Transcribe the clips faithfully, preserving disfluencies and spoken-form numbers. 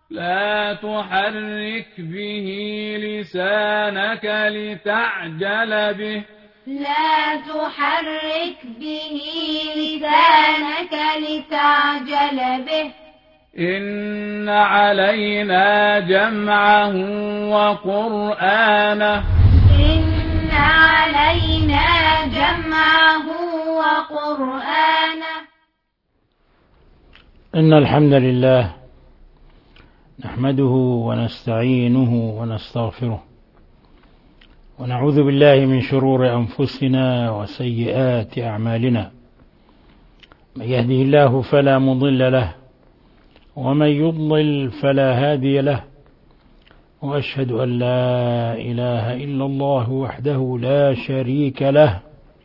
لا تحرك به لسانك لتعجل به لا تحرك به لسانك لتعجل به إن علينا جمعه وقرآنه إن علينا جمعه وقرآنه إن الحمد لله نحمده ونستعينه ونستغفره ونعوذ بالله من شرور أنفسنا وسيئات أعمالنا. من يهده الله فلا مضل له ومن يضلل فلا هادي له، وأشهد أن لا إله إلا الله وحده لا شريك له،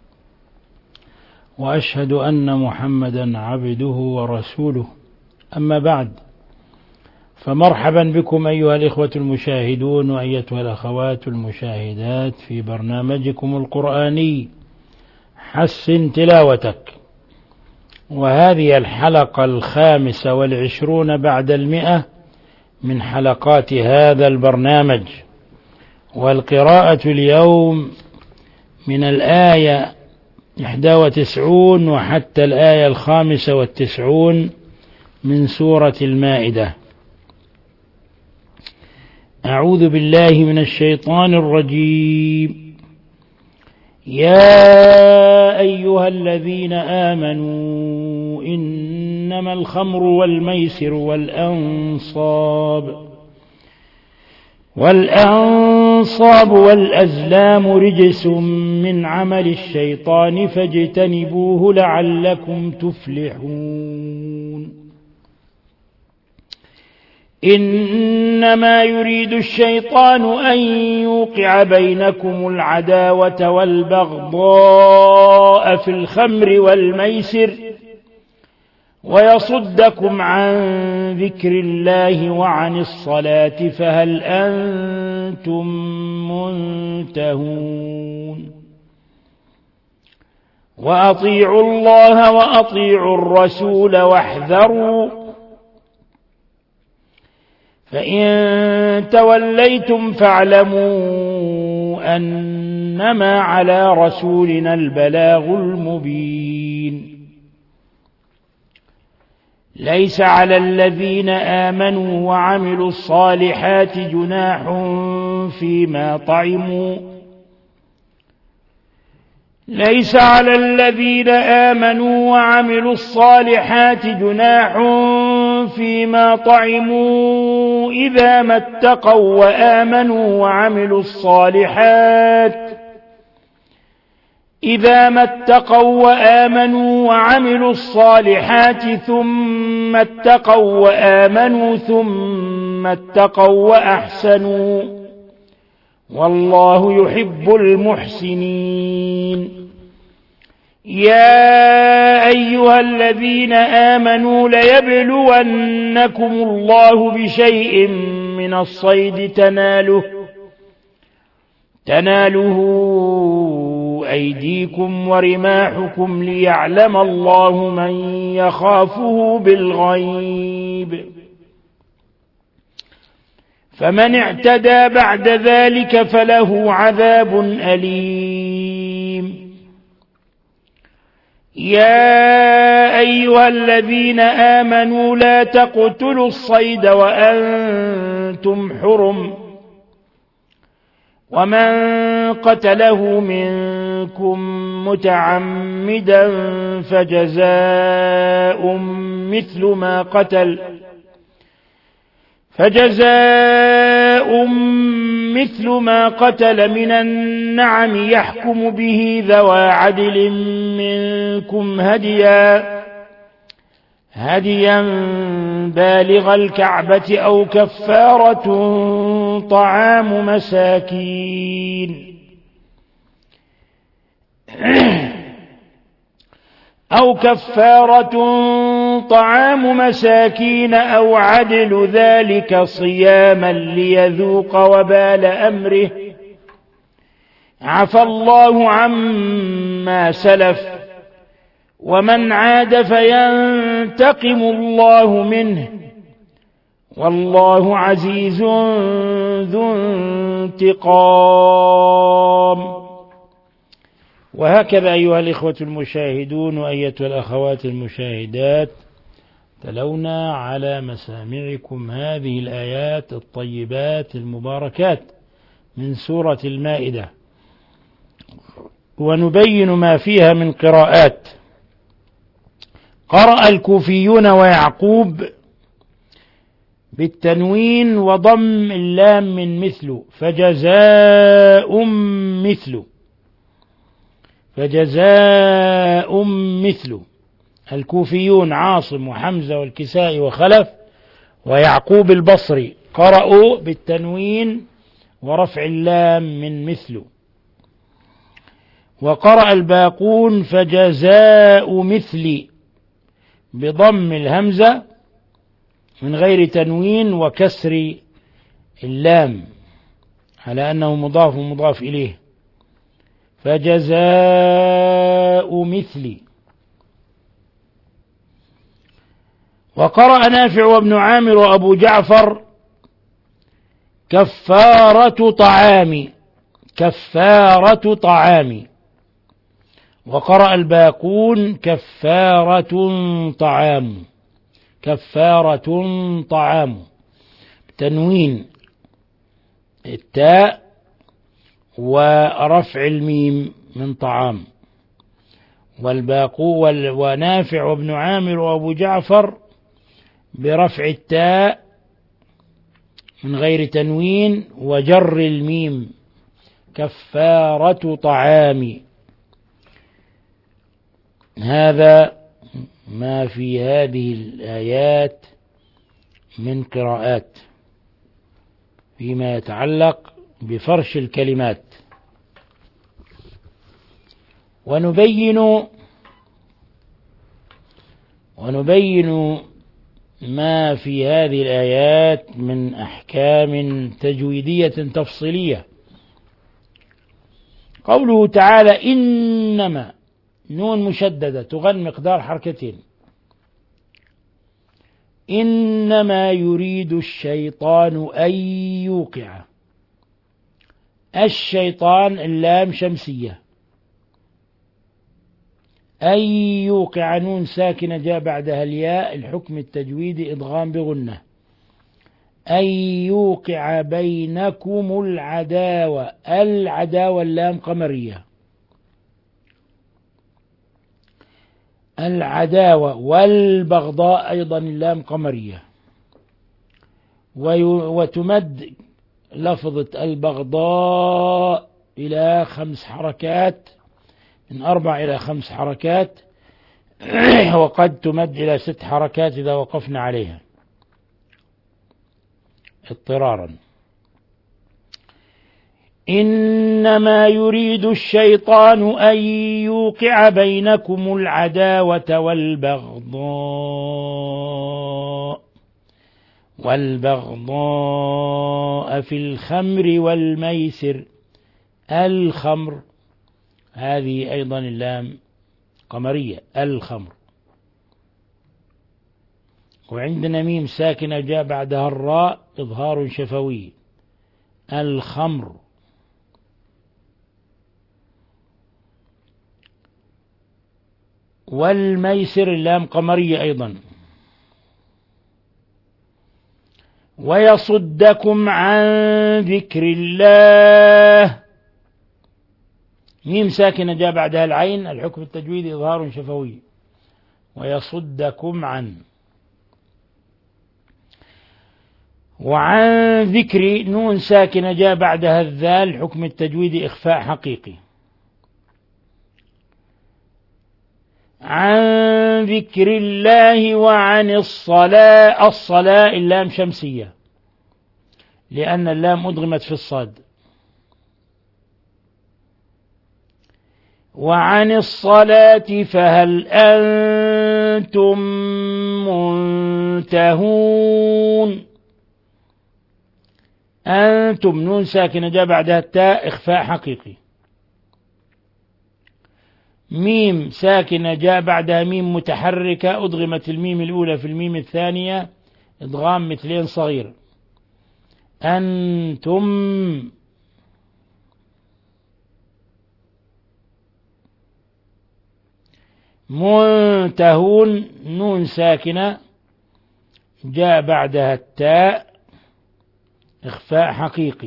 وأشهد أن محمدا عبده ورسوله. أما بعد، فمرحبا بكم أيها الإخوة المشاهدون وأيتها الأخوات المشاهدات في برنامجكم القرآني حسن تلاوتك، وهذه الحلقة الخامسة والعشرون بعد المئة من حلقات هذا البرنامج. والقراءة اليوم من الآية إحدى وتسعون وحتى الآية الخامسة والتسعون من سورة المائدة. أعوذ بالله من الشيطان الرجيم. يا أيها الذين آمنوا إنما الخمر والميسر والأنصاب والأنصاب والأزلام رجس من عمل الشيطان فاجتنبوه لعلكم تفلحون. إنما يريد الشيطان أن يوقع بينكم العداوة والبغضاء في الخمر والميسر ويصدكم عن ذكر الله وعن الصلاة فهل أنتم منتهون. وأطيعوا الله وأطيعوا الرسول واحذروا، فإن توليتم فاعلموا أنما على رسولنا البلاغ المبين. ليس على الذين آمنوا وعملوا الصالحات جناح فيما طعموا ليس على الذين آمنوا وعملوا الصالحات جناح فيما طعموا إذا ما اتقوا وآمنوا وعملوا الصالحات إذا ما اتقوا وآمنوا وعملوا الصالحات ثم اتقوا وآمنوا ثم اتقوا وأحسنوا والله يحب المحسنين. يا أيها الذين آمنوا ليبلونكم الله بشيء من الصيد تناله تناله أيديكم ورماحكم ليعلم الله من يخافه بالغيب، فمن اعتدى بعد ذلك فله عذاب أليم. يا أيها الذين آمنوا لا تقتلوا الصيد وأنتم حرم، ومن قتله منكم متعمدا فجزاء مثل ما قتل فجزاء مثل ما قتل من النعم يحكم به ذوى عدل منكم هديا هديا بالغ الكعبة أو كفارة طعام مساكين أو كفارة طعام مساكين أو عدل ذلك صياما ليذوق وبال أمره، عفى الله عما سلف ومن عاد فينتقم الله منه والله عزيز ذو انتقام. وهكذا أيها الإخوة المشاهدون وأيتها الأخوات المشاهدات، تلونا على مسامعكم هذه الآيات الطيبات المباركات من سورة المائدة، ونبين ما فيها من قراءات. قرأ الكوفيون ويعقوب بالتنوين وضم اللام من مثله، فجزاء مثله، فجزاء مثله. الكوفيون عاصم وحمزة والكسائي وخلف ويعقوب البصري قرأوا بالتنوين ورفع اللام من مثله. وقرأ الباقون فجزاء مثلي بضم الهمزة من غير تنوين وكسر اللام على أنه مضاف ومضاف إليه، فجزاء مثلي. وقرأ نافع وابن عامر وأبو جعفر كفارة طعام، كفارة طعام. وقرأ الباقون كفارة طعام، كفارة طعام، تنوين التاء ورفع الميم من طعام. والباقو ونافع وابن عامر وأبو جعفر برفع التاء من غير تنوين وجر الميم، كفارة طعام. هذا ما في هذه الآيات من قراءات فيما يتعلق بفرش الكلمات. ونبين ونبين ما في هذه الآيات من أحكام تجويدية تفصيلية. قوله تعالى إنما، نون مشددة تغن مقدار حركتين، إنما يريد الشيطان أن يوقع. الشيطان اللام شمسية، أن يوقع نون ساكنة جاء بعدها الياء، الحكم التجويدي إدغام بغنة. أن يوقع بينكم العداوة، العداوة اللام قمرية، العداوة، والبغضاء أيضا اللام قمرية. وتمد لفظة البغضاء إلى خمس حركات، من أربع إلى خمس حركات، وقد تمد إلى ست حركات إذا وقفنا عليها اضطرارا. إنما يريد الشيطان أن يوقع بينكم العداوة والبغضاء والبغضاء في الخمر والميسر. الخمر هذه أيضا اللام قمرية، الخمر. وعندنا ميم ساكنة جاء بعدها الراء إظهار شفوي، الخمر. والميسر اللام قمرية أيضا. ويصدكم عن ذكر الله، ميم ساكنة جاء بعدها العين، الحكم التجويدي إظهار شفوي، ويصدكم عن. وعن ذكر نون ساكنة جاء بعدها الذال، حكم التجويدي إخفاء حقيقي. عن ذكر الله وعن الصلاة، الصلاة اللام شمسية لأن اللام أدغمت في الصاد. وعن الصلاة فهل أنتم منتهون. أنتم نون ساكنة جاء بعدها التاء إخفاء حقيقي. ميم ساكنة جاء بعدها ميم متحركة أدغمت الميم الأولى في الميم الثانية إدغام مثلين صغير. أنتم منتهون، نون ساكنة جاء بعدها التاء إخفاء حقيقي.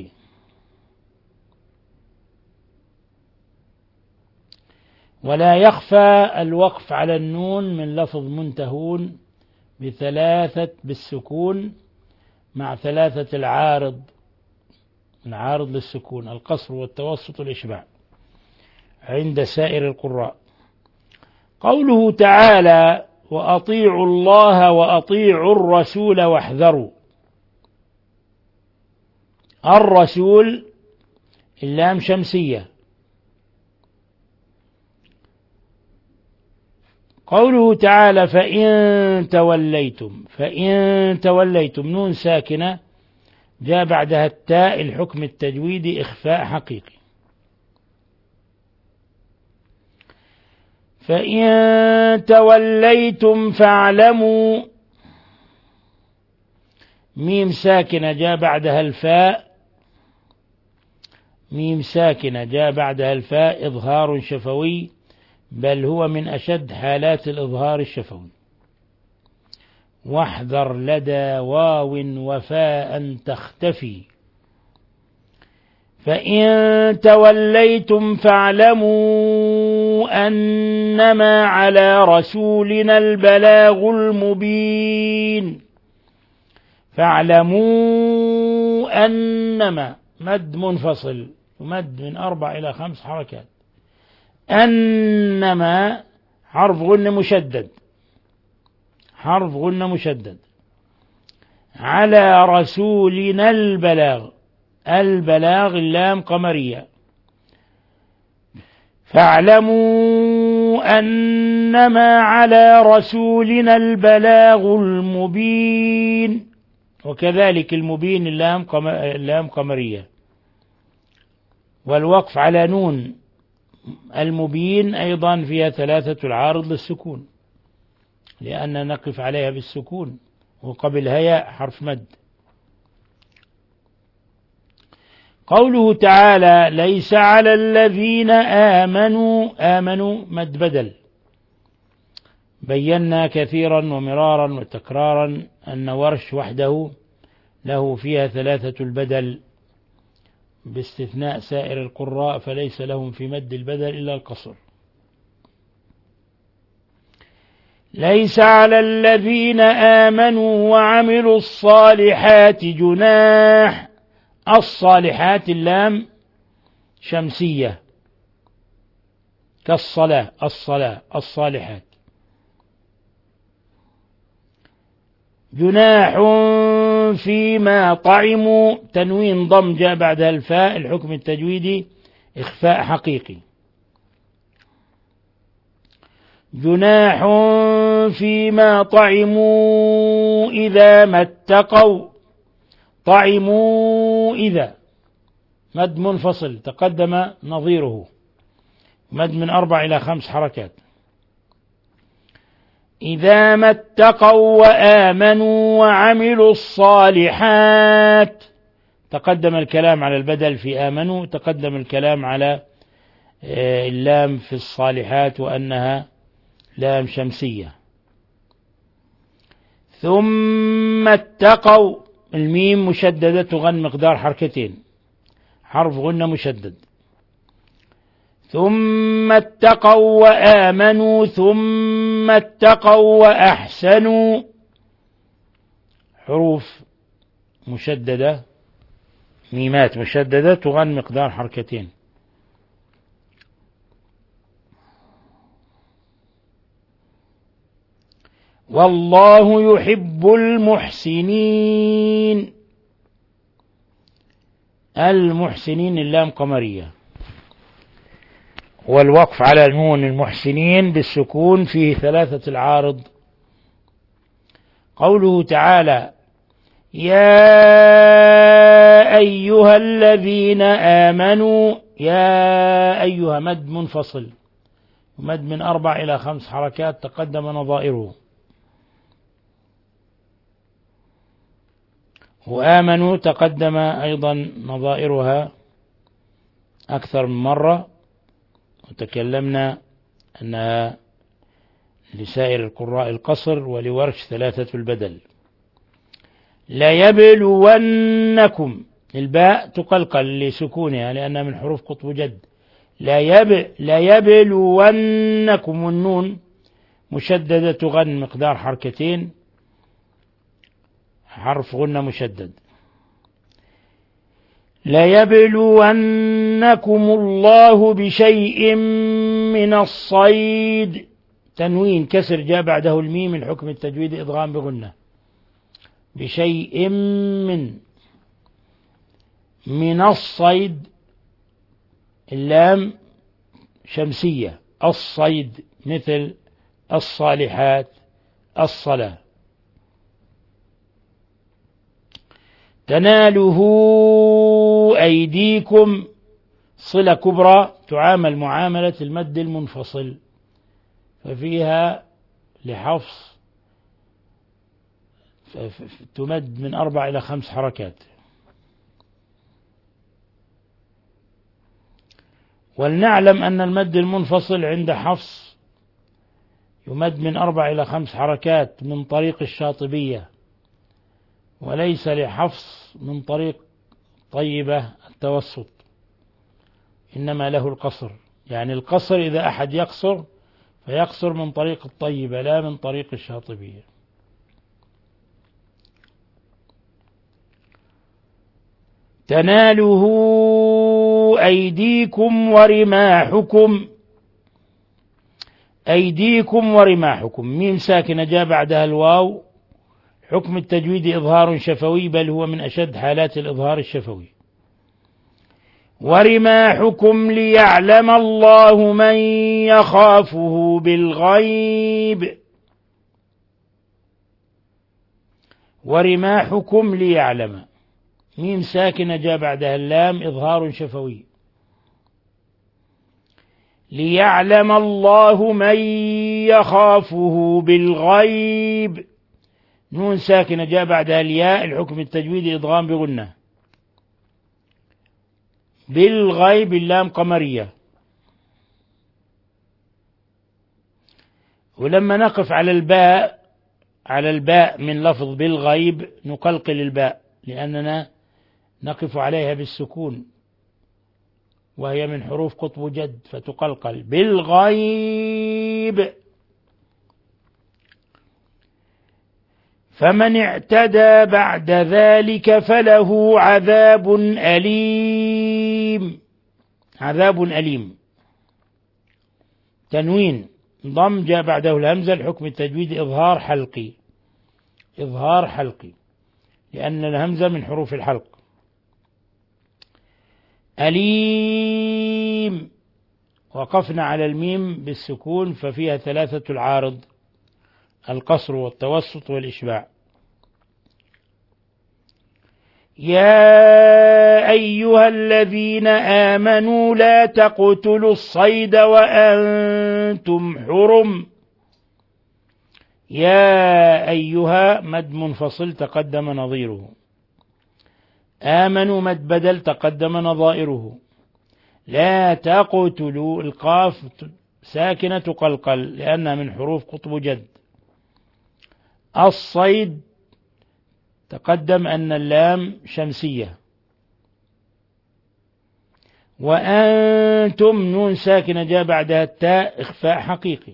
ولا يخفى الوقف على النون من لفظ منتهون بثلاثة بالسكون مع ثلاثة العارض، العارض للسكون، القصر والتوسط والإشباع عند سائر القراء. قوله تعالى وأطيعوا الله وأطيعوا الرسول واحذروا، الرسول اللام شمسية. قوله تعالى فإن توليتم، فإن توليتم نون ساكنة جاء بعدها التاء الحكم التجويدي إخفاء حقيقي. فإن توليتم فاعلموا، ميم ساكنة جاء بعدها الفاء، ميم ساكنة جاء بعدها الفاء إظهار شفوي، بل هو من أشد حالات الإظهار الشفوي. واحذر لدى واو وفاء تختفي. فإن توليتم فاعلموا أنما على رسولنا البلاغ المبين. فاعلموا أنما مد منفصل يمد من أربع إلى خمس حركات. أنما حرف غنة مشدد، حرف غنة مشدد. على رسولنا البلاغ، البلاغ اللام قمرية. فاعلموا أنما على رسولنا البلاغ المبين، وكذلك المبين اللام قمر اللام قمرية. والوقف على نون المبين أيضا فيها ثلاثة العارض للسكون، لأن نقف عليها بالسكون، وقبل هيا حرف مد. قوله تعالى ليس على الذين آمنوا، آمنوا مد بدل. بينا كثيرا ومرارا وتكرارا أن ورش وحده له فيها ثلاثة البدل باستثناء سائر القراء، فليس لهم في مد البدل إلا القصر. ليس على الذين آمنوا وعملوا الصالحات جناح. الصالحات اللام شمسية كالصلاة، الصلاة الصالحات. جناح فيما طعموا، تنوين ضم جاء بعدها الفاء الحكم التجويدي إخفاء حقيقي. جناح فيما طعموا إذا ما اتقوا. طعموا إذا مد منفصل تقدم نظيره، مد من أربع إلى خمس حركات. إذا ما اتقوا وآمنوا وعملوا الصالحات، تقدم الكلام على البدل في آمنوا، تقدم الكلام على اللام في الصالحات وأنها لام شمسية. ثم اتقوا، الميم مشددة تغن مقدار حركتين، حرف غنة مشدد. ثم اتقوا وآمنوا، ثم اتقوا وأحسنوا، حروف مشددة، ميمات مشددة تغن مقدار حركتين. والله يحب المحسنين. المحسنين اللام قمرية، والوقف على نون المحسنين بالسكون فيه ثلاثة العارض. قوله تعالى يا أيها الذين آمنوا، يا أيها مد منفصل، مد من أربع إلى خمس حركات تقدم نظائره. وآمنوا تقدم أيضا نظائرها أكثر من مرة، وتكلمنا أنها لسائر القراء القصر ولورش ثلاثة البدل. لا يبلونكم، الباء تقلقل لسكونها لأنها من حروف قطب جد. لا يب لا يبلونكم، والنون مشددة تغن مقدار حركتين، حرف غنة مشدد. لا يبلونكم الله بشيء من الصيد، تنوين كسر جاء بعده الميم، الحكم التجويد إدغام بغنة. بشيء من من الصيد، اللام شمسية، الصيد مثل الصالحات، الصلاة. تناله أيديكم، صلة كبرى تعامل معاملة المد المنفصل، ففيها لحفص تمد من أربع إلى خمس حركات. ولنعلم أن المد المنفصل عند حفص يمد من أربع إلى خمس حركات من طريق الشاطبية، وليس لحفص من طريق طيبة التوسط، إنما له القصر. يعني القصر إذا أحد يقصر فيقصر من طريق الطيبة لا من طريق الشاطبية. تناله أيديكم ورماحكم، أيديكم ورماحكم، ميم ساكنة جاء بعدها الواو، حكم التجويد إظهار شفوي، بل هو من أشد حالات الإظهار الشفوي. ورماحكم ليعلم الله من يخافه بالغيب، ورماحكم ليعلم، ميم ساكنة جاء بعدها اللام، إظهار شفوي. ليعلم الله من يخافه بالغيب، نون ساكنة جاء بعدها الياء، الحكم التجويدي إدغام بغنة. بالغيب، اللام قمرية. ولما نقف على الباء على الباء من لفظ بالغيب نقلقل الباء، لأننا نقف عليها بالسكون، وهي من حروف قطب جد فتقلقل. بالغيب. فمن اعتدى بعد ذلك فله عذاب أليم، عذاب أليم. تنوين ضم جاء بعده الهمزة، الحكم التجويد إظهار حلقي، إظهار حلقي، لأن الهمزة من حروف الحلق. أليم، وقفنا على الميم بالسكون ففيها ثلاثة العارض، القصر والتوسط والإشباع. يا أيها الذين آمنوا لا تقتلوا الصيد وأنتم حرم. يا أيها مد منفصل تقدم نظيره، آمنوا مد بدل تقدم نظائره. لا تقتلوا، القاف ساكنة تقلقل لأنها من حروف قطب جد. الصيد تقدم أن اللام شمسية. وأنتم نون ساكنة جاء بعدها التاء، إخفاء حقيقي.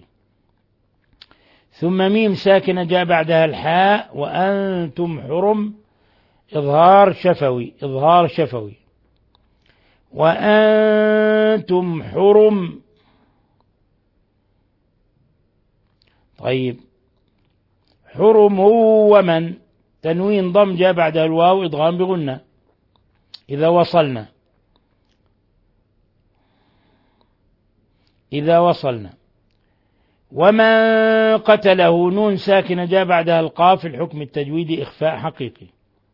ثم ميم ساكنة جاء بعدها الحاء، وأنتم حرم، إظهار شفوي، إظهار شفوي. وأنتم حرم. طيب، حرم ومن، تنوين ضم جاء بعدها الواو، إدغام بغنة إذا وصلنا، إذا وصلنا. ومن قتله نون ساكنة جاء بعدها القاف، الحكم التجويدي إخفاء حقيقي.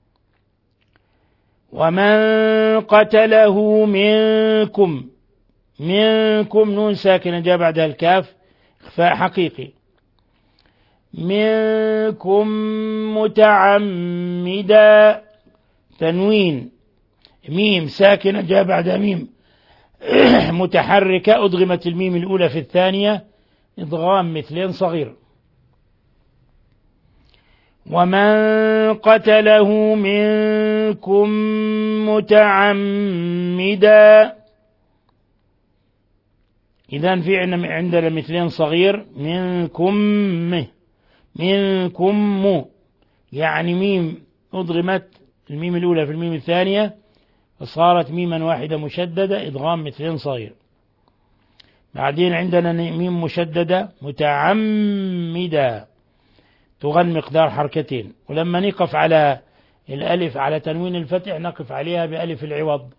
ومن قتله منكم، منكم نون ساكنة جاء بعدها الكاف، إخفاء حقيقي. منكم متعمدا، تنوين ميم ساكنة جاء بعدها ميم متحركة أدغمت الميم الأولى في الثانية إدغام مثلين صغير. ومن قتله منكم متعمدا، إذن في عندنا مثلين صغير منكم منكم يعني ميم أدغمت الميم الأولى في الميم الثانية فصارت ميما واحدة مشددة إدغام مثلين صغير. بعدين عندنا ميم مشددة متعمدة تغن مقدار حركتين، ولما نقف على الألف على تنوين الفتح نقف عليها بألف العوض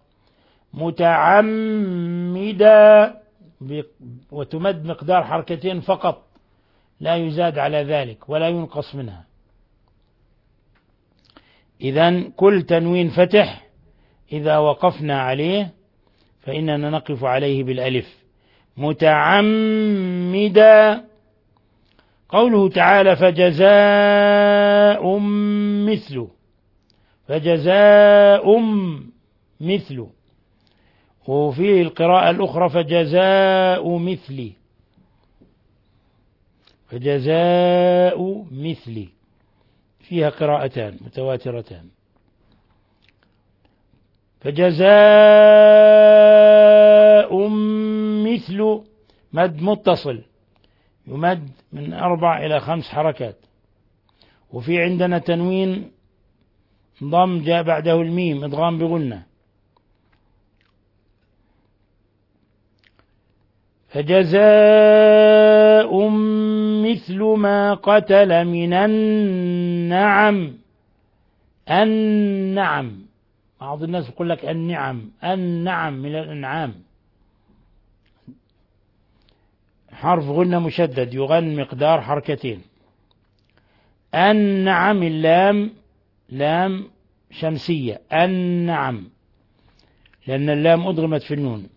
متعمدة وتمد مقدار حركتين فقط لا يزاد على ذلك ولا ينقص منها. إذن كل تنوين فتح إذا وقفنا عليه فإننا نقف عليه بالألف متعمدا. قوله تعالى فجزاء مثله، فجزاء مثله، وفي القراءة الأخرى فجزاء مثلي، فجزاء مثلي، فيها قراءتان متواترتان. فجزاء مثل مد متصل يمد من أربع إلى خمس حركات. وفي عندنا تنوين ضم جاء بعده الميم إدغام بغنة. فجزاء مثل ما قتل من النعم. النعم بعض الناس يقول لك النعم، النعم من الأنعام، حرف غنة مشدد يغن مقدار حركتين. النعم اللام لام شمسية، النعم لأن اللام أدغمت في النون.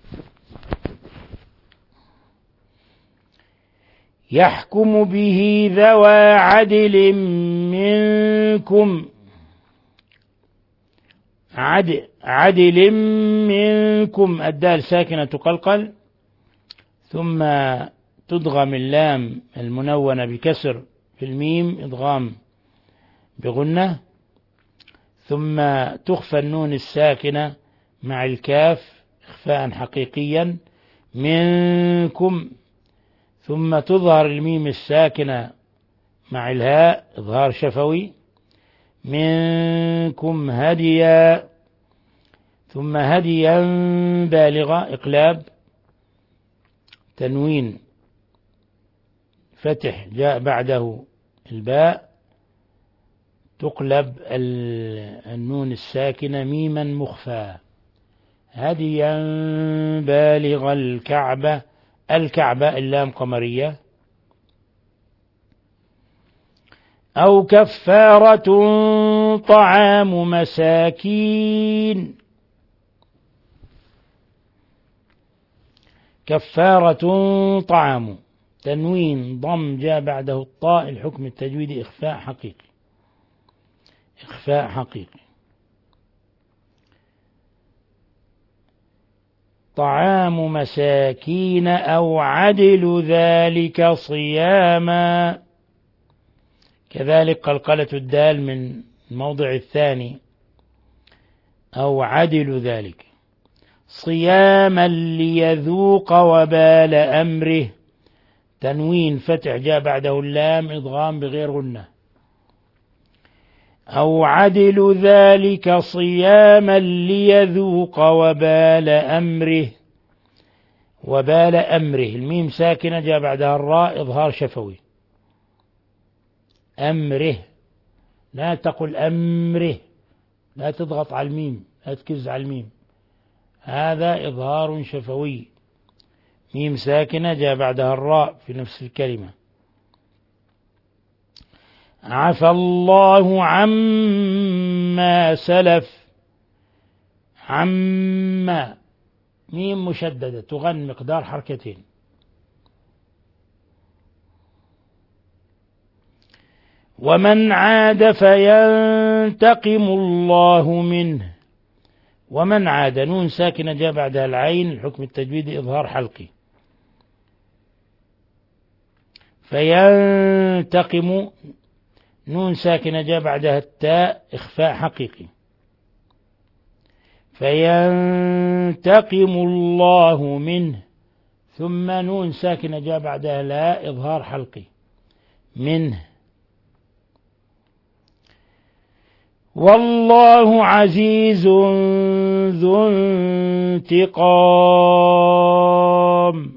يحكم به ذوى عدل منكم، عدل, عدل منكم الدال ساكنة تقلقل ثم تدغم اللام المنونة بكسر في الميم إدغام بغنة، ثم تخفى النون الساكنة مع الكاف إخفاء حقيقيا منكم، ثم تظهر الميم الساكنة مع الهاء إظهار شفوي منكم هديا، ثم هديا بالغة إقلاب تنوين فتح جاء بعده الباء تقلب النون الساكنة ميما مخفى هديا بالغ الكعبة. الكعبة اللام قمرية. أو كفارة طعام مساكين، كفارة طعام تنوين ضم جاء بعده الطاء الحكم التجويدي إخفاء حقيقي، إخفاء حقيقي. طعام مساكين أو عدل ذلك صياما، كذلك قلقلة الدال من الموضع الثاني أو عدل ذلك صياما ليذوق وبال أمره، تنوين فتح جاء بعده اللام إضغام بغير غنة. أو عدل ذلك صياما ليذوق وبال أمره، وبال أمره الميم ساكنة جاء بعدها الراء إظهار شفوي أمره، لا تقل أمره، لا تضغط على الميم، لا تكز على الميم، هذا إظهار شفوي ميم ساكنة جاء بعدها الراء في نفس الكلمة. عفى الله عما سلف، عما ميم مشددة تغن مقدار حركتين. ومن عاد فينتقم الله منه. ومن عاد نون ساكنة جاء بعدها العين، الحكم التجويدي إظهار حلقي. فينتقم نون ساكنة جاء بعدها التاء إخفاء حقيقي. فينتقم الله منه، ثم نون ساكنة جاء بعدها لا إظهار حلقي منه. والله عزيز ذو انتقام.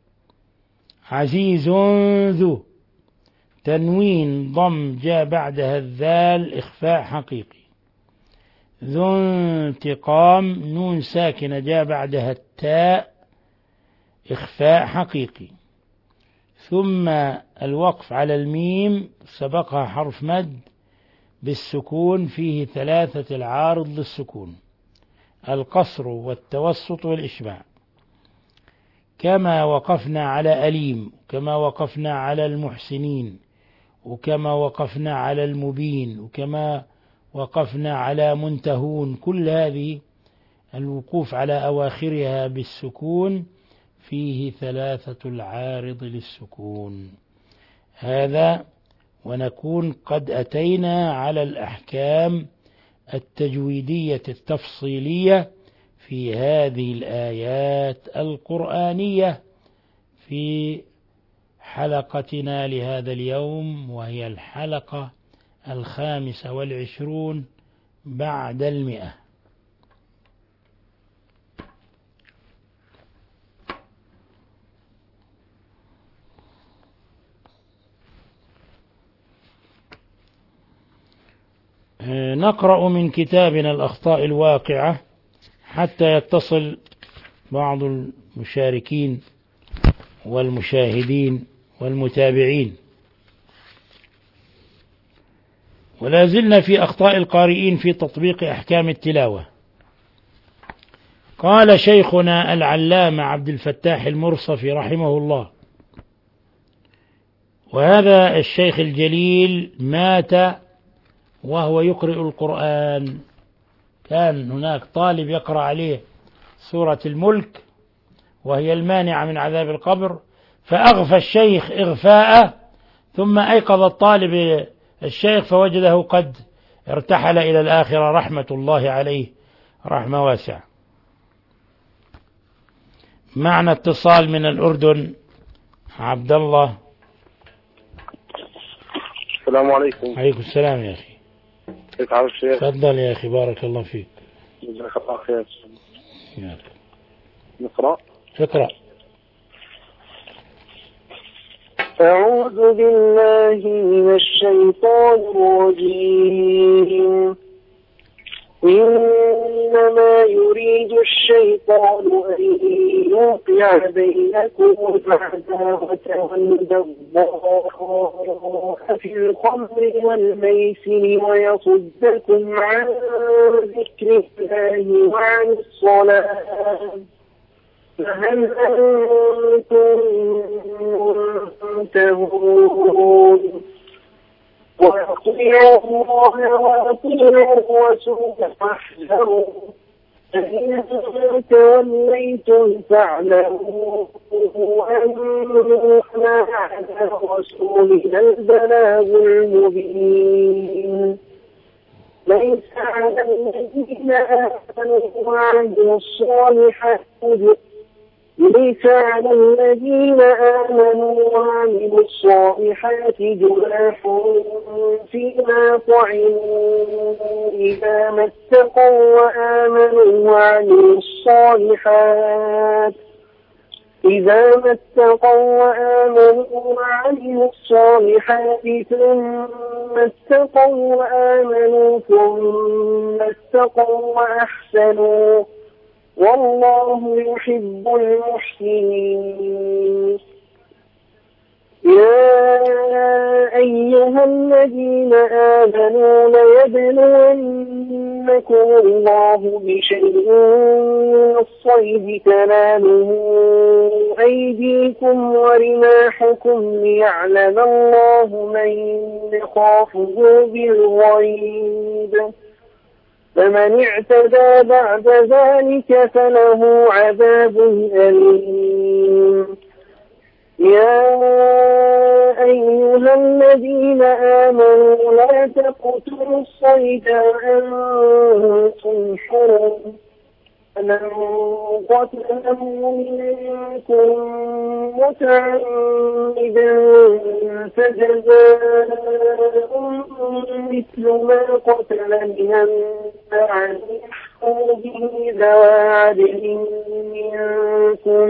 عزيز ذو تنوين ضم جاء بعدها الذال إخفاء حقيقي. ذو انتقام نون ساكنة جاء بعدها التاء إخفاء حقيقي. ثم الوقف على الميم سبقها حرف مد بالسكون فيه ثلاثة العارض للسكون: القصر والتوسط والإشباع. كما وقفنا على أليم، كما وقفنا على المحسنين، وكما وقفنا على المبين، وكما وقفنا على منتهون. كل هذه الوقوف على أواخرها بالسكون فيه ثلاثة العارض للسكون. هذا ونكون قد أتينا على الأحكام التجويدية التفصيلية في هذه الآيات القرآنية في حلقتنا لهذا اليوم، وهي الحلقة الخامسة والعشرون بعد المئة. نقرأ من كتابنا الأخطاء الواقعة حتى يتصل بعض المشاركين والمشاهدين والمتابعين. ولا زلنا في أخطاء القارئين في تطبيق أحكام التلاوة. قال شيخنا العلامة عبد الفتاح المرصفي رحمه الله، وهذا الشيخ الجليل مات وهو يقرئ القرآن. كان هناك طالب يقرأ عليه سورة الملك وهي المانعة من عذاب القبر، فأغفى الشيخ إغفاءه، ثم أيقظ الطالب الشيخ فوجده قد ارتحل إلى الآخرة رحمة الله عليه رحمة واسعة. معنا اتصال من الأردن. عبد الله. السلام عليكم. عليكم السلام يا أخي. كيف حالك شيخ؟ تفضل يا أخي بارك الله فيك. جزاك الله خير. ياك. نقرأ. اقرأ. أعوذ بالله من الشيطان الرجيم. إنما يريد الشيطان أن يوقع بينكم العداوة والبغضاء في الخمر والميسر ويصدكم عن ذكر الله وعن الصلاة، فهل أنتم منتهون؟ وأطيعوا الله وأطيعوا الرسول واحذروا، فإن توليتم فاعلموا أنما على رسولنا البلاغ المبين. ليس على الذين آمنوا وعملوا الصالحات ليس على الذين آمنوا وعملوا الصالحات جناح فيما طعموا إذا ما اتقوا وآمنوا وعملوا الصالحات إذا ما اتقوا وآمنوا وعملوا الصالحات ثم اتقوا وآمنوا ثم اتقوا وأحسنوا والله يحب المحسنين. يا أيها الذين آمنوا ليبلونكم الله بشيء من الصيد تناله أيديكم ورماحكم ليعلم الله من يخافه بالغيب فمن اعتدى بعد ذلك فله عذاب أليم. يا أيها الذين آمنوا لا تقتلوا الصيد وأنتم حرم فمن قتله منكم متعمدا فجزاء مثل ما قتل من النعم يحكم به ذوى عدل منكم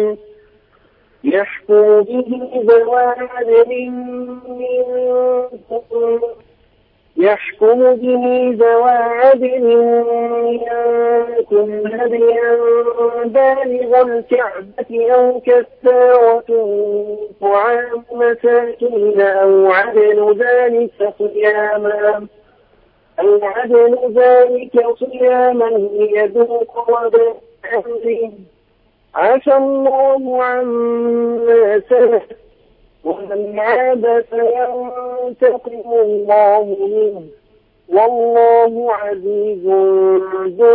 يحكم به ذوى عدل منكم يحكم به ذوى عدل منكم هديا بالغ الكعبة أو كفارة طعام مساكين أو عدل ذلك صياما أو عدل ذلك صياما ليذوق وبال أمره عفى الله عما سلف ومن عاد فينتقم الله منه والله عزيز ذو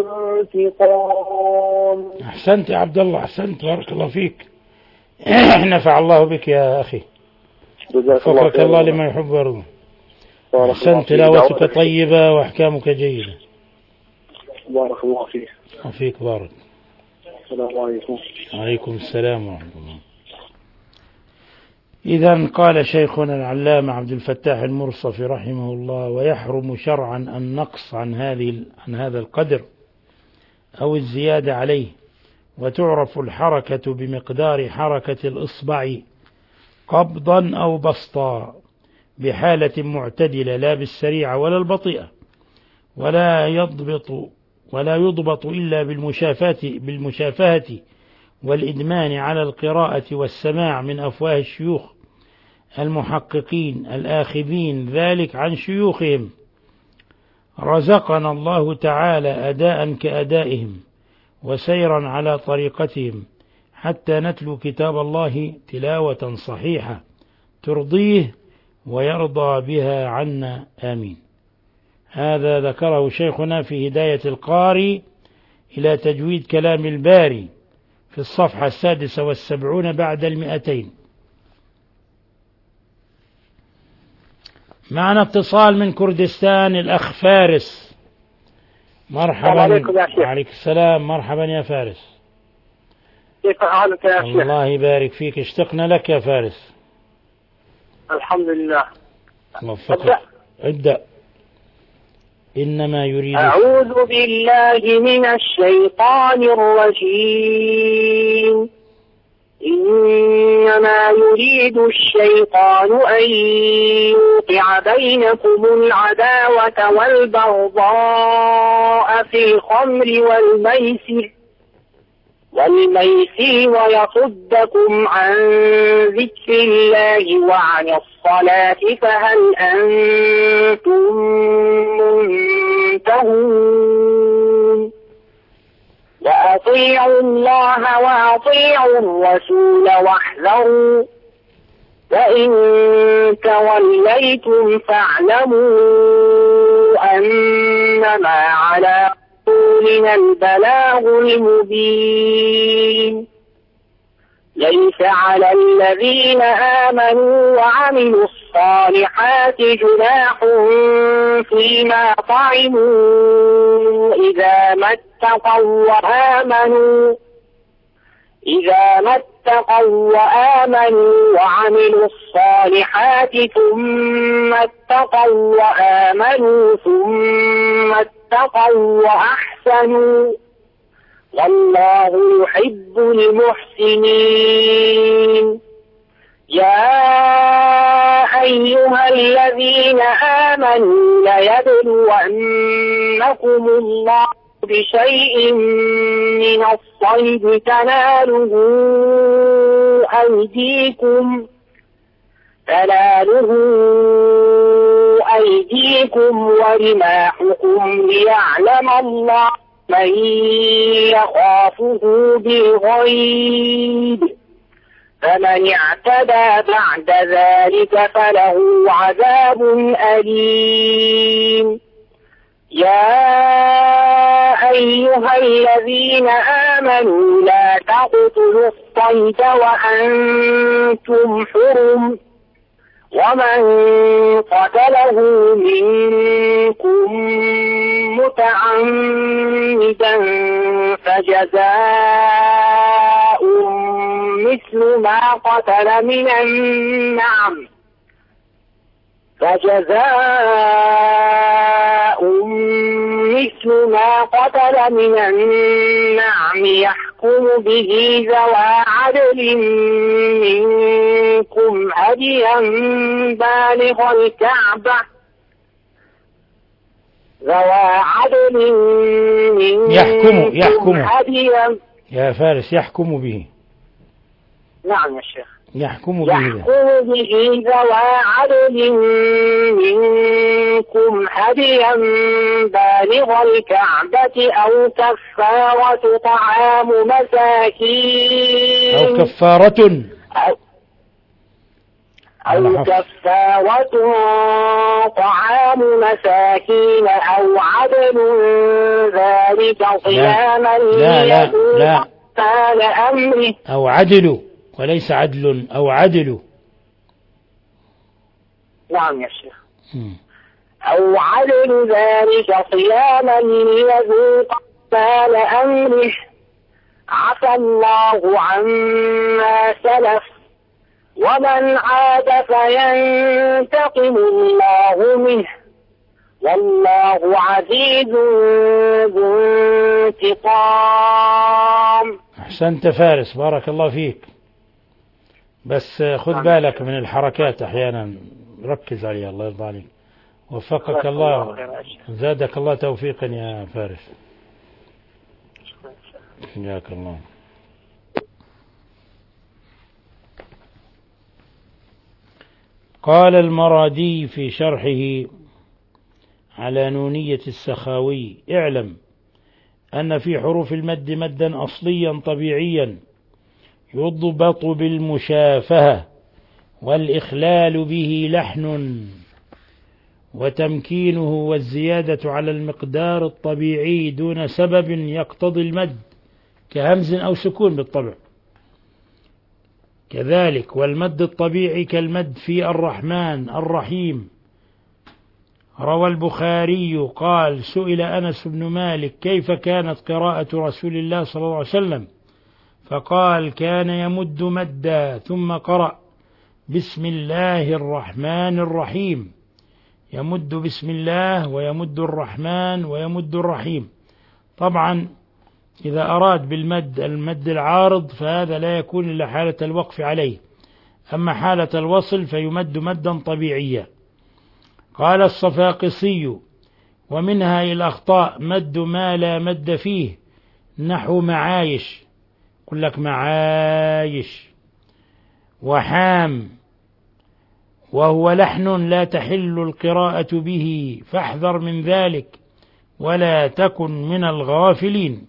انتقام. أحسنت يا عبد الله، أحسنت، بارك الله فيك. نفع الله بك يا أخي، وفقك الله لما يحب ويرضى. أحسنت، تلاوتك طيبة وأحكامك جيدة. بارك الله فيك. وفيك بارك. السلام عليكم. وعليكم السلام ورحمة الله. إذن قال شيخنا العلامة عبد الفتاح المرصفي رحمه الله: ويحرم شرعا النقص عن هذه عن هذا القدر أو الزيادة عليه، وتعرف الحركة بمقدار حركة الإصبع قبضا أو بسطا بحالة معتدلة لا بالسريعة ولا البطيئة، ولا يضبط ولا يضبط إلا بالمشافهة بالمشافهة والإدمان على القراءة والسماع من أفواه الشيوخ المحققين الآخذين ذلك عن شيوخهم. رزقنا الله تعالى أداء كأدائهم وسيرا على طريقتهم حتى نتلو كتاب الله تلاوة صحيحة ترضيه ويرضى بها عنا، آمين. هذا ذكره شيخنا في هداية القاري إلى تجويد كلام الباري في الصفحة السادسة والسبعون بعد المئتين. معنا اتصال من كردستان، الأخ فارس. مرحبا. وعليك السلام. مرحبا يا فارس، كيف حالك يا شيخ؟ الله يبارك فيك، اشتقنا لك يا فارس. الحمد لله. وفقك. ابدأ. إنما يريد أعوذ بالله من الشيطان الرجيم. إنما يريد الشيطان أن يوقع بينكم العداوة والبغضاء في الخمر والميسر والميسر ويصدكم عن ذكر الله وعن الصلاة فهل أنتم منتهون. وأطيعوا الله وأطيعوا الرسول واحذروا، وإن توليتم فاعلموا أنما على رسولنا البلاغ المبين. ليس على الذين آمنوا وعملوا الصالحات جناح فيما طعموا إذا ما اتقوا وآمنوا إذا ما اتقوا وآمنوا وعملوا الصالحات ثم اتقوا وآمنوا ثم اتقوا وأحسنوا والله يحب المحسنين. يا أيها الذين آمنوا ليبلونكم الله بشيء من الصيد تناله أيديكم تناله أيديكم ورماحكم ليعلم الله من يخافه بالغيب فمن اعتدى بعد ذلك فله عذاب أليم. يا أيها الذين آمنوا لا تقتلوا الصيد وأنتم حرم ومن قتله منكم متعمدا فجزاء مثل ما قتل من النعم فجزاء مثل ما قتل من النعم يحكم به ذوى عدل منكم هديا بالغ الكعبة ذوى عدل منكم يحكم يحكم هديا. يا فارس يحكم به. نعم يا شيخ. يحكم به يحكم به ذوى عدل منكم هديا بالغ الكعبة أو كفارة طعام مساكين أو كفارة أو, أو كفارة طعام مساكين أو عدل ذلك صياما لا لا لا, لا أمره أو عدل وليس عدل أو عدل. نعم يا شيخ. أو عدل ذلك صياما ليذوق وبال أمره عفى الله عما سلف ومن عاد فينتقم الله منه والله عزيز ذو انتقام. أحسنت فارس بارك الله فيك، بس خذ بالك من الحركات أحيانا ركز عليها الله يرضى عليك. وفقك الله زادك الله توفيقا يا فارس. حياك الله. قال المرادي في شرحه على نونية السخاوي: اعلم أن في حروف المد مدا أصليا طبيعيا يضبط بالمشافهة والإخلال به لحن وتمكينه والزيادة على المقدار الطبيعي دون سبب يقتضي المد كهمز أو سكون بالطبع. كذلك والمد الطبيعي كالمد في الرحمن الرحيم. روى البخاري قال: سئل أنس بن مالك كيف كانت قراءة رسول الله صلى الله عليه وسلم؟ فقال: كان يمد مدا ثم قرأ بسم الله الرحمن الرحيم، يمد بسم الله ويمد الرحمن ويمد الرحيم. طبعا إذا أراد بالمد المد العارض فهذا لا يكون إلا حالة الوقف عليه، أما حالة الوصل فيمد مدا طبيعيا. قال الصفاقسي: ومنها الأخطاء مد ما لا مد فيه نحو معايش، قل لك معايش، وحام، وهو لحن لا تحل القراءة به، فاحذر من ذلك ولا تكن من الغافلين.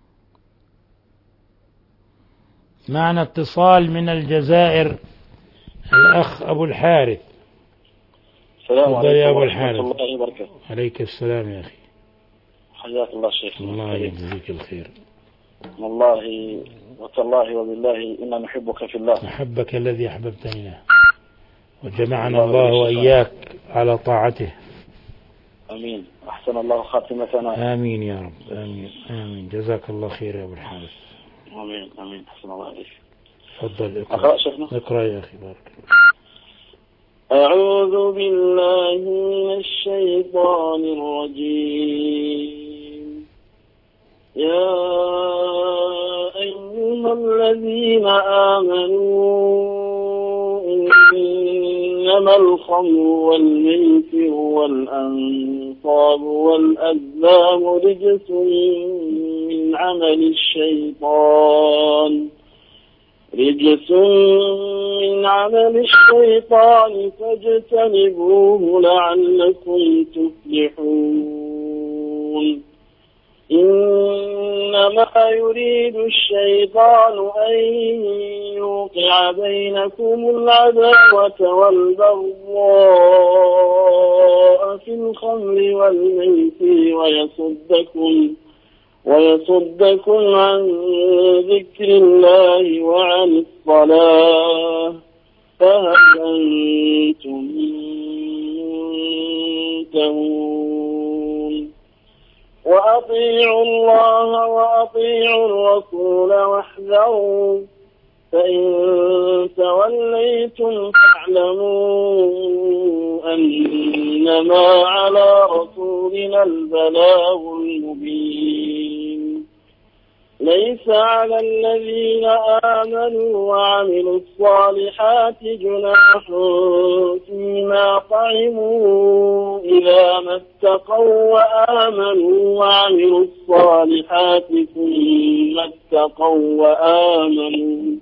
معنا اتصال من الجزائر، الأخ أبو الحارث. السلام عليكم يا أبو ورحمة الحارث. الله وبركاته. عليك السلام يا أخي. حياك الله شيخ. الله يجزيك الخير. والله وتالله وبالله إنا نحبك في الله. أحبك الذي أحببتني له، وجمعنا الله وإياك على طاعته. أمين. أحسن الله خاتمتنا. آمين يا رب. آمين آمين. جزاك الله خير يا أبو الحارث. آمين آمين. أحسن الله عليك. تفضل اقرأ. أقرأ شيخنا. اقرأ يا أخي بارك. أعوذ بالله من الشيطان الرجيم. يا أيها الذين آمنوا إنما الخمر والميسر والأنصاب والأزلام رجس من عمل الشيطان رجس من عمل الشيطان فاجتنبوه لعلكم تفلحون إنما يريد الشيطان أن يوقع بينكم العداوة والبغضاء في الخمر والميسر ويصدكم ويصدكم عن ذكر الله وعن الصلاة فهل أنتم منتهون وأطيعوا الله وأطيعوا الرسول واحذروا فإن توليتم فاعلموا أنما على رسولنا البلاغ المبين ليس على الذين آمنوا وعملوا الصالحات جناح فيما طعموا إذا ما اتقوا وآمنوا وعملوا الصالحات ثم اتقوا وآمنوا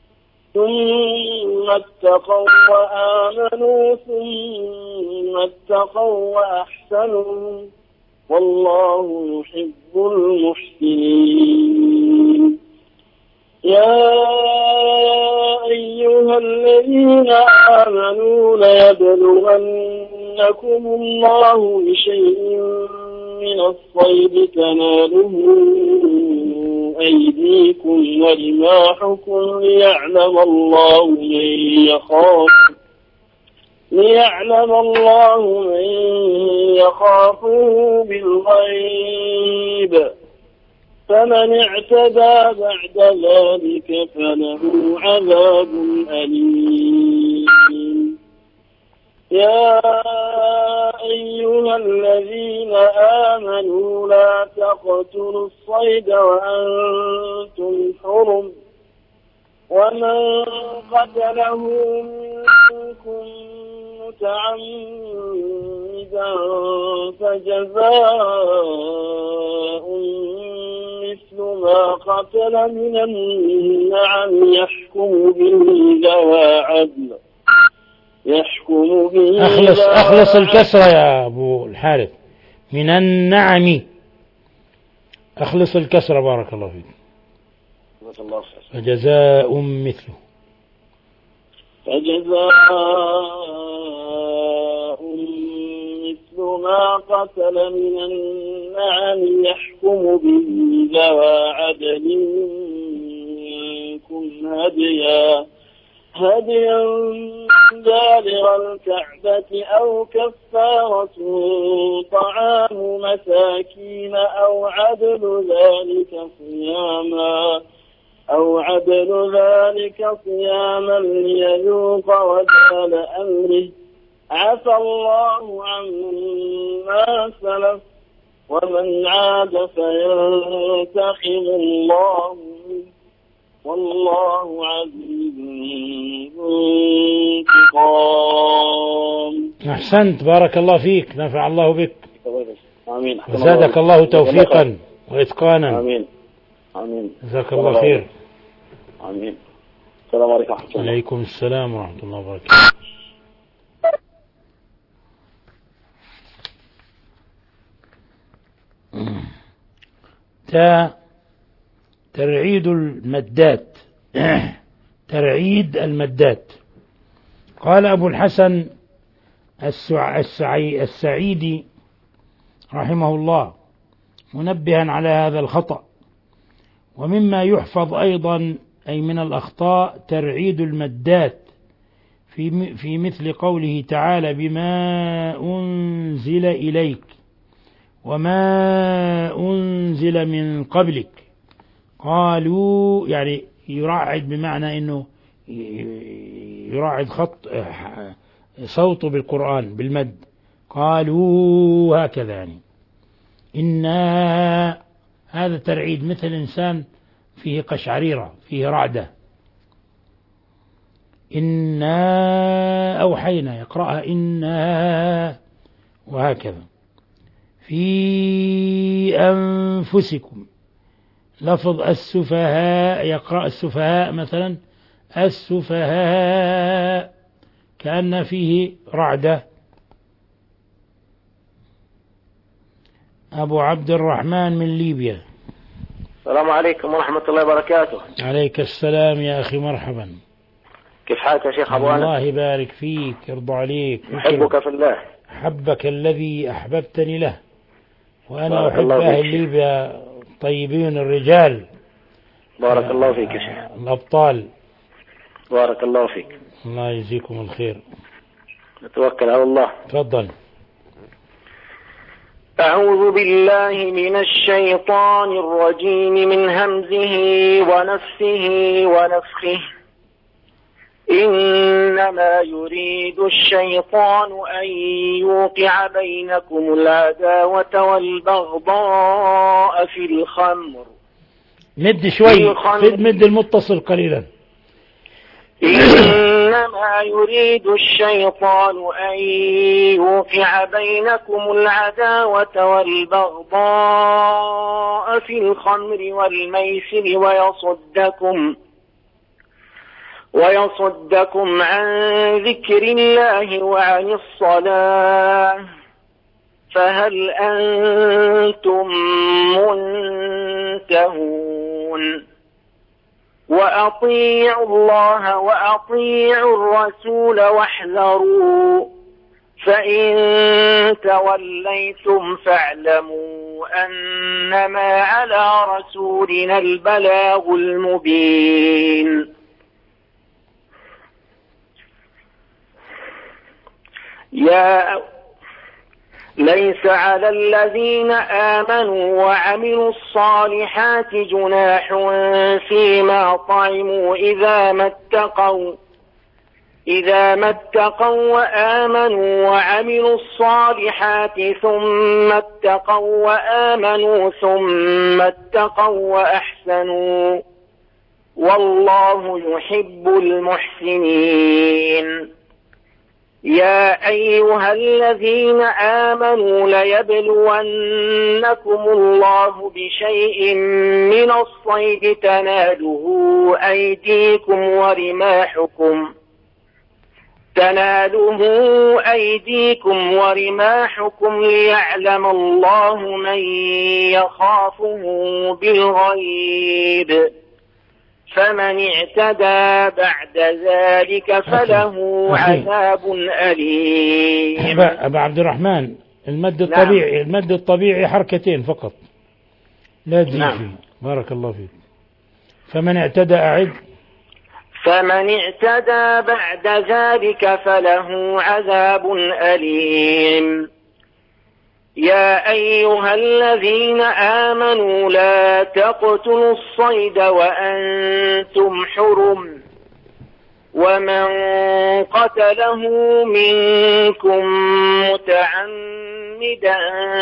ثم اتقوا وآمنوا ثم اتقوا وأحسنوا والله يحب المحسنين يا أيها الذين آمنوا ليبلغنكم الله بشيء من الصيد تناله أيديكم ورماحكم ليعلم الله من يخاف ليعلم الله من يخافه بالغيب فمن اعتدى بعد ذلك فله عذاب أليم يا أيها الذين آمنوا لا تقتلوا الصيد وأنتم حرم ومن قتله منكم متعمدا فجزاء مثل ما قتل من النعم يحكم به ذوى عدل يحكم به أخلص, أخلص الكسرة يا أبو الحارث من النعم أخلص الكسرة بارك الله فيك فجزاء مثله فجزاء مثل ما قتل من النعم يحكم به ذوى عدل منكم هديا هديا بالغ الكعبة أو كفارة طعام مساكين أو عدل ذلك صياما أو عدل ذلك صياما ليذوق وبال أمره عفى الله عما سلف ومن عاد فينتقم الله والله عزيز ذو انتقام. أحسنت بارك الله فيك نفع الله بك آمين وزادك الله توفيقا وإتقانا آمين آمين جزاك الله خير آمين. السلام عليكم ورحمة الله. عليكم السلام ورحمة الله وبركاته. تا ترعيد المدات ترعيد المدات. قال أبو الحسن السع... السعي... السعيدي رحمه الله منبها على هذا الخطأ: ومما يحفظ أيضا أي من الأخطاء ترعيد المدات في في مثل قوله تعالى: بما أنزل إليك وما أنزل من قبلك. قالوا يعني يرعد بمعنى أنه يرعد خط صوته بالقرآن بالمد. قالوا هكذا يعني إنا هذا ترعيد مثل إنسان فيه قشعريرة فيه رعدة. إنا أوحينا يقرأها إنا وهكذا. في أنفسكم لفظ السفهاء يقرأ السفهاء مثلا السفهاء، كأن فيه رعدة. أبو عبد الرحمن من ليبيا. السلام عليكم ورحمة الله وبركاته. عليك السلام يا أخي، مرحبا. كيف حالك يا شيخ أبو أنس؟ الله يبارك فيك، يرضى عليك. أحبك في الله. حبك الذي أحببتني له، وأنا أحب أهل ليبيا طيبين الرجال. بارك آه الله فيك يا شيخ. الأبطال. بارك الله فيك. الله يجزيكم الخير. نتوكل على الله. تفضل. أعوذ بالله من الشيطان الرجيم من همزه ونفسه ونفخه. إنما يريد الشيطان أن يوقع بينكم العداوة والبغضاء في الخمر. مد شوي، مد المتصل قليلا. إنما يريد الشيطان أن يوقع بينكم العداوة والبغضاء في الخمر والميسر ويصدكم ويصدكم عن ذكر الله وعن الصلاة، فهل أنتم منتهون؟ وأطيعوا الله وأطيعوا الرسول واحذروا، فإن توليتم فاعلموا أنما على رسولنا البلاغ المبين. يا ليس على الذين آمنوا وعملوا الصالحات جناح فيما طعموا إذا ما اتقوا إذا ما اتقوا وآمنوا وعملوا الصالحات ثم اتقوا وآمنوا ثم اتقوا وأحسنوا، والله يحب المحسنين. يا أيها الذين آمنوا ليبلونكم الله بشيء من الصيد تناله أيديكم ورماحكم تناله أيديكم ورماحكم ليعلم الله من يخافه بالغيب، فمن اعتدى بعد ذلك فله عذاب أليم. أبا عبد الرحمن، المد الطبيعي نعم. المد الطبيعي حركتين فقط، لا تزيد نعم. فيه. بارك الله فيك. فمن اعتدى أعد. فمن اعتدى بعد ذلك فله عذاب أليم. يا أيها الذين آمنوا لا تقتلوا الصيد وأنتم حرم، ومن قتله منكم متعمدا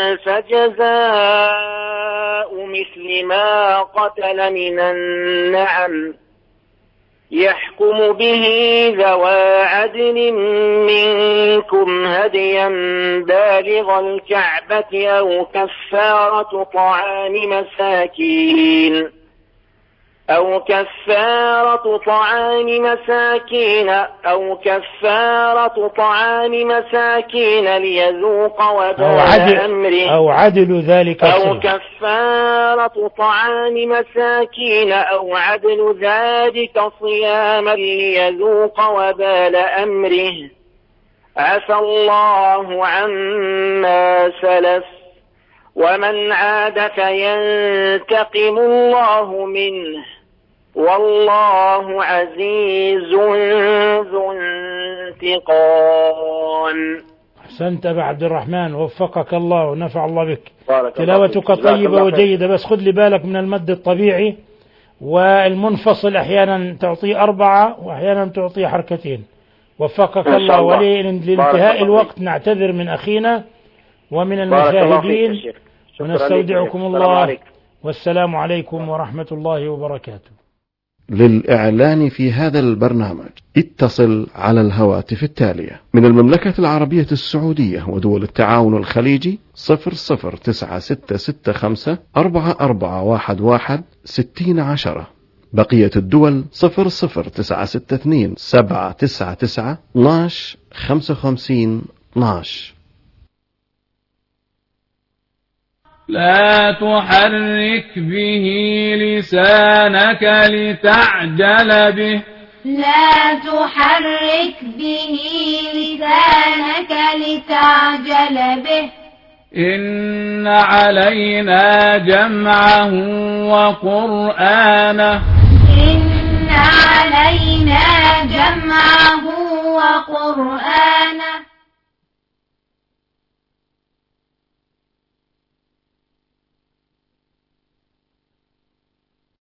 فجزاء مثل ما قتل من النعم يحكم به ذوى عدل منكم هديا بالغ الكعبة أو كفارة طعام مساكين أو كفارة طعام مساكين أو كفارة طعام مساكين ليذوق وبال أمره أو عدل ذلك أو كفارة طعام مساكين أو عدل ذلك صياما ليذوق وبال أمره، عفى الله عما سلف، ومن عاد فينتقم الله منه، والله عزيز ذو انتقام. أحسنت أبا عبد الرحمن، وفقك الله ونفع الله بك. تلاوتك طيبة وجيدة، بس خذ لي بالك من المد الطبيعي والمنفصل، أحيانا تعطيه أربعة وأحيانا تعطيه حركتين. وفقك الله. ولانتهاء الوقت نعتذر من أخينا ومن المشاهدين، ونستودعكم الله، والسلام عليكم ورحمة الله وبركاته. للإعلان في هذا البرنامج اتصل على الهواتف التالية: من المملكة العربية السعودية ودول التعاون الخليجي صفر صفر تسعة ستة ستة خمسة أربعة أربعة واحد واحد ستين عشرة. بقية الدول صفر صفر تسعة ستة اثنين سبعة تسعة تسعة اثناش خمسة وخمسين اثناش. لا تحرك به لسانك لتعجل به لا تحرك به لسانك لتعجل به إن علينا جمعه وقرآنه إن علينا جمعه وقرآنه